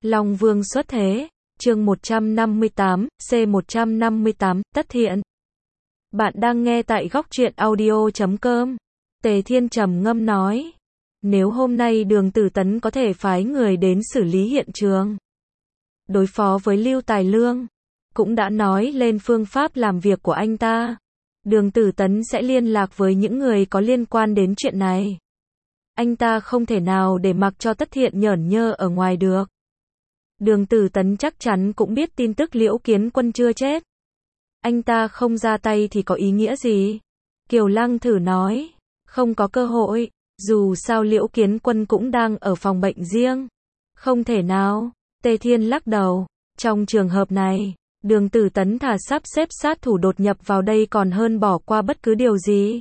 Long Vương xuất thế, chương 158, C158, Tất Thiện. Bạn đang nghe tại góc truyện audio.com. Tề Thiên trầm ngâm nói. Nếu hôm nay Đường Tử Tấn có thể phái người đến xử lý hiện trường, đối phó với Lưu Tài Lương, cũng đã nói lên phương pháp làm việc của anh ta. Đường Tử Tấn sẽ liên lạc với những người có liên quan đến chuyện này. Anh ta không thể nào để mặc cho Tất Thiện nhởn nhơ ở ngoài được. Đường Tử Tấn chắc chắn cũng biết tin tức Liễu Kiến Quân chưa chết. Anh ta không ra tay thì có ý nghĩa gì? Kiều Lăng thử nói. Không có cơ hội, dù sao Liễu Kiến Quân cũng đang ở phòng bệnh riêng. Không thể nào. Tề Thiên lắc đầu. Trong trường hợp này, Đường Tử Tấn thà sắp xếp sát thủ đột nhập vào đây còn hơn bỏ qua bất cứ điều gì.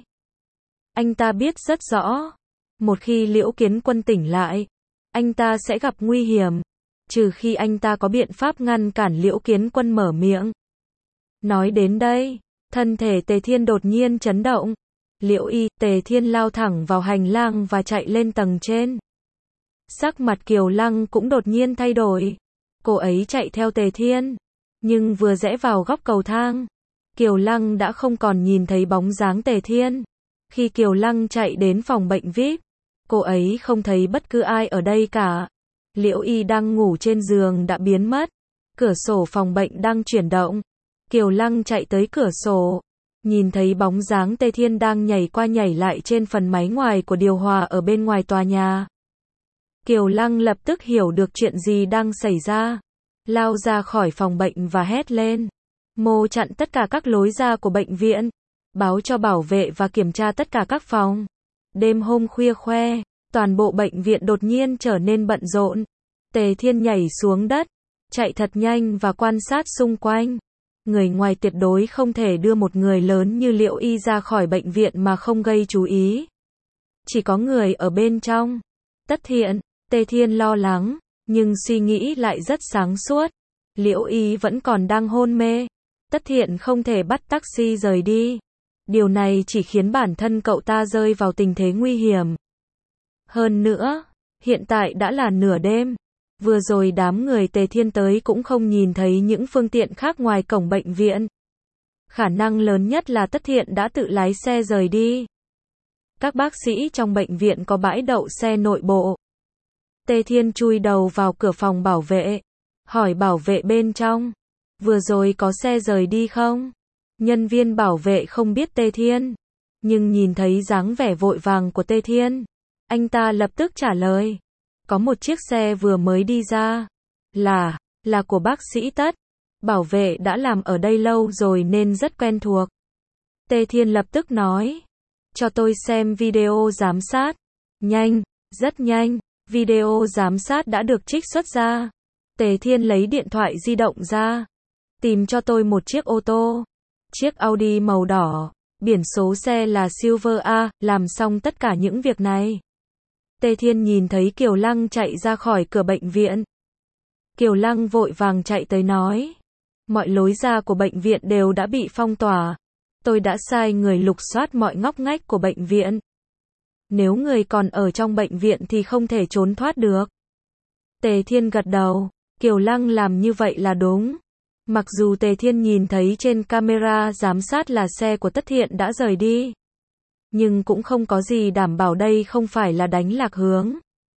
Anh ta biết rất rõ, một khi Liễu Kiến Quân tỉnh lại, anh ta sẽ gặp nguy hiểm, trừ khi anh ta có biện pháp ngăn cản Liễu Kiến Quân mở miệng. Nói đến đây, thân thể Tề Thiên đột nhiên chấn động. Liễu Y, Tề Thiên lao thẳng vào hành lang và chạy lên tầng trên. Sắc mặt Kiều Lăng cũng đột nhiên thay đổi. Cô ấy chạy theo Tề Thiên, nhưng vừa rẽ vào góc cầu thang, Kiều Lăng đã không còn nhìn thấy bóng dáng Tề Thiên. Khi Kiều Lăng chạy đến phòng bệnh VIP, cô ấy không thấy bất cứ ai ở đây cả. Liễu Y đang ngủ trên giường đã biến mất. Cửa sổ phòng bệnh đang chuyển động. Kiều Lăng chạy tới cửa sổ, nhìn thấy bóng dáng Tề Thiên đang nhảy qua nhảy lại trên phần máy ngoài của điều hòa ở bên ngoài tòa nhà. Kiều Lăng lập tức hiểu được chuyện gì đang xảy ra, lao ra khỏi phòng bệnh và hét lên. Mô chặn tất cả các lối ra của bệnh viện, báo cho bảo vệ và kiểm tra tất cả các phòng. Đêm hôm khuya khoe, toàn bộ bệnh viện đột nhiên trở nên bận rộn. Tề Thiên nhảy xuống đất, chạy thật nhanh và quan sát xung quanh. Người ngoài tuyệt đối không thể đưa một người lớn như Liễu Y ra khỏi bệnh viện mà không gây chú ý. Chỉ có người ở bên trong. Tất Thiện, Tề Thiên lo lắng, nhưng suy nghĩ lại rất sáng suốt. Liễu Y vẫn còn đang hôn mê. Tất Thiện không thể bắt taxi rời đi. Điều này chỉ khiến bản thân cậu ta rơi vào tình thế nguy hiểm. Hơn nữa, hiện tại đã là nửa đêm. Vừa rồi đám người Tề Thiên tới cũng không nhìn thấy những phương tiện khác ngoài cổng bệnh viện. Khả năng lớn nhất là Tất Thiện đã tự lái xe rời đi. Các bác sĩ trong bệnh viện có bãi đậu xe nội bộ. Tề Thiên chui đầu vào cửa phòng bảo vệ, hỏi bảo vệ bên trong, vừa rồi có xe rời đi không? Nhân viên bảo vệ không biết Tề Thiên, nhưng nhìn thấy dáng vẻ vội vàng của Tề Thiên, anh ta lập tức trả lời. Có một chiếc xe vừa mới đi ra. Là của bác sĩ Tất. Bảo vệ đã làm ở đây lâu rồi nên rất quen thuộc. Tề Thiên lập tức nói. Cho tôi xem video giám sát. Nhanh, rất nhanh. Video giám sát đã được trích xuất ra. Tề Thiên lấy điện thoại di động ra. Tìm cho tôi một chiếc ô tô. Chiếc Audi màu đỏ. Biển số xe là Silver A. Làm xong tất cả những việc này, Tề Thiên nhìn thấy Kiều Lăng chạy ra khỏi cửa bệnh viện. Kiều Lăng vội vàng chạy tới nói. Mọi lối ra của bệnh viện đều đã bị phong tỏa. Tôi đã sai người lục soát mọi ngóc ngách của bệnh viện. Nếu người còn ở trong bệnh viện thì không thể trốn thoát được. Tề Thiên gật đầu. Kiều Lăng làm như vậy là đúng. Mặc dù Tề Thiên nhìn thấy trên camera giám sát là xe của Tất Thiện đã rời đi, nhưng cũng không có gì đảm bảo đây không phải là đánh lạc hướng.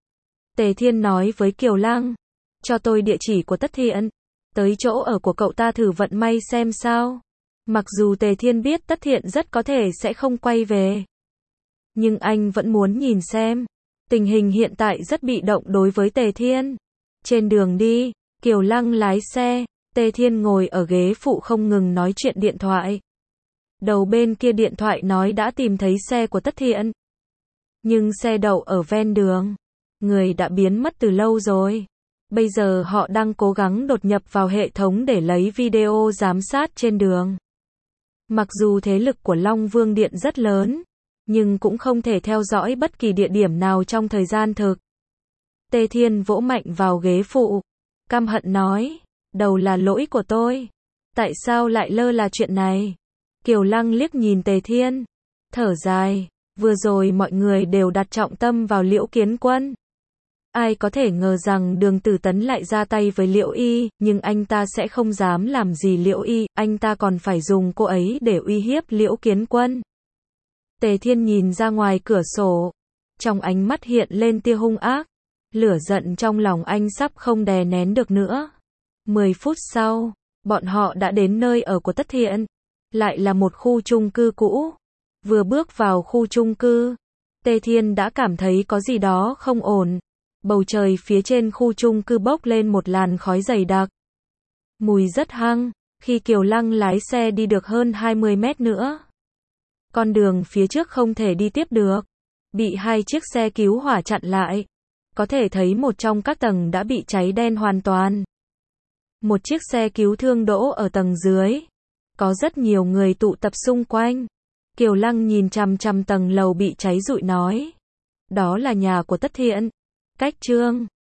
Tề Thiên nói với Kiều Lăng. Cho tôi địa chỉ của Tất Thiện. Tới chỗ ở của cậu ta thử vận may xem sao. Mặc dù Tề Thiên biết Tất Thiện rất có thể sẽ không quay về, nhưng anh vẫn muốn nhìn xem. Tình hình hiện tại rất bị động đối với Tề Thiên. Trên đường đi, Kiều Lăng lái xe. Tề Thiên ngồi ở ghế phụ không ngừng nói chuyện điện thoại. Đầu bên kia điện thoại nói đã tìm thấy xe của Tất Thiện, nhưng xe đậu ở ven đường. Người đã biến mất từ lâu rồi. Bây giờ họ đang cố gắng đột nhập vào hệ thống để lấy video giám sát trên đường. Mặc dù thế lực của Long Vương Điện rất lớn, nhưng cũng không thể theo dõi bất kỳ địa điểm nào trong thời gian thực. Tề Thiên vỗ mạnh vào ghế phụ, căm hận nói. Đầu là lỗi của tôi. Tại sao lại lơ là chuyện này? Kiều Lăng liếc nhìn Tề Thiên, thở dài. Vừa rồi mọi người đều đặt trọng tâm vào Liễu Kiến Quân. Ai có thể ngờ rằng Đường Tử Tấn lại ra tay với Liễu Y, nhưng anh ta sẽ không dám làm gì Liễu Y, anh ta còn phải dùng cô ấy để uy hiếp Liễu Kiến Quân. Tề Thiên nhìn ra ngoài cửa sổ, trong ánh mắt hiện lên tia hung ác, lửa giận trong lòng anh sắp không đè nén được nữa. 10 phút sau, bọn họ đã đến nơi ở của Tất Thiện, lại là một khu chung cư cũ. Vừa bước vào khu chung cư, Tề Thiên đã cảm thấy có gì đó không ổn. Bầu trời phía trên khu chung cư bốc lên một làn khói dày đặc. Mùi rất hăng, khi Kiều Lăng lái xe đi được hơn 20 mét nữa. Con đường phía trước không thể đi tiếp được, bị 2 chiếc xe cứu hỏa chặn lại. Có thể thấy một trong các tầng đã bị cháy đen hoàn toàn. Một chiếc xe cứu thương đỗ ở tầng dưới. Có rất nhiều người tụ tập xung quanh. Kiều Lăng nhìn chằm chằm tầng lầu bị cháy rụi nói. Đó là nhà của Tất Thiện. Cách Trương